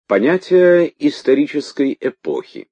Понятие исторической эпохи.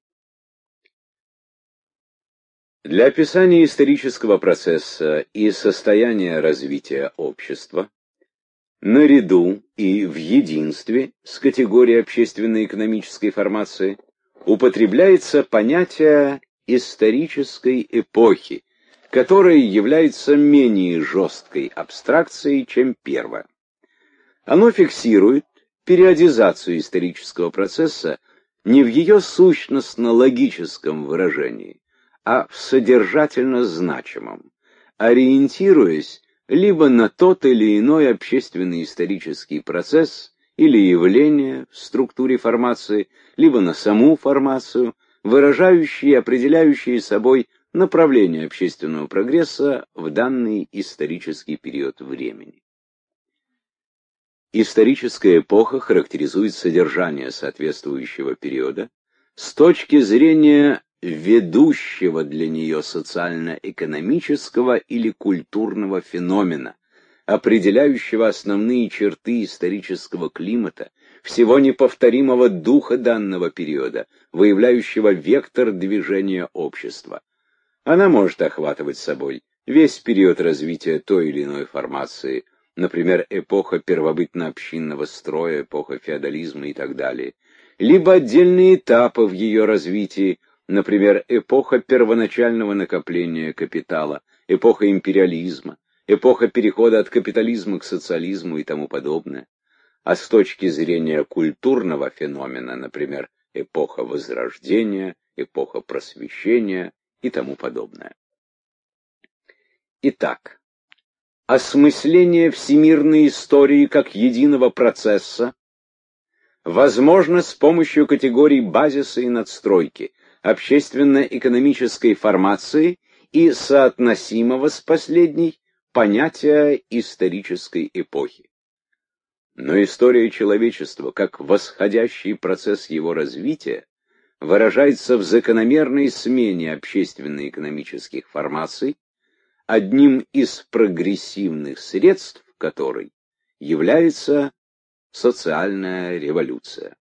Для описания исторического процесса и состояния развития общества, наряду и в единстве с категорией общественно-экономической формации, употребляется понятие исторической эпохи, которая является менее жесткой абстракцией, чем первое. Оно фиксирует периодизацию исторического процесса не в ее сущностно-логическом выражении, а в содержательно значимом, ориентируясь либо на тот или иной общественно-исторический процесс или явление в структуре формации, либо на саму формацию, выражающие и определяющие собой направление общественного прогресса в данный исторический период времени. Историческая эпоха характеризует содержание соответствующего периода с точки зрения ведущего для нее социально-экономического или культурного феномена, определяющего основные черты исторического климата, всего неповторимого духа данного периода, выявляющего вектор движения общества. Она может охватывать собой весь период развития той или иной формации, например, эпоха первобытно-общинного строя, эпоха феодализма и так далее, либо отдельные этапы в ее развитии, например, эпоха первоначального накопления капитала, эпоха империализма, эпоха перехода от капитализма к социализму и тому подобное. А с точки зрения культурного феномена, например, эпоха Возрождения, эпоха Просвещения и тому подобное. Итак, осмысление всемирной истории как единого процесса возможно с помощью категорий базиса и надстройки, общественно-экономической формации и соотносимого с последней понятия исторической эпохи. Но история человечества, как восходящий процесс его развития, выражается в закономерной смене общественно-экономических формаций, одним из прогрессивных средств которой является социальная революция.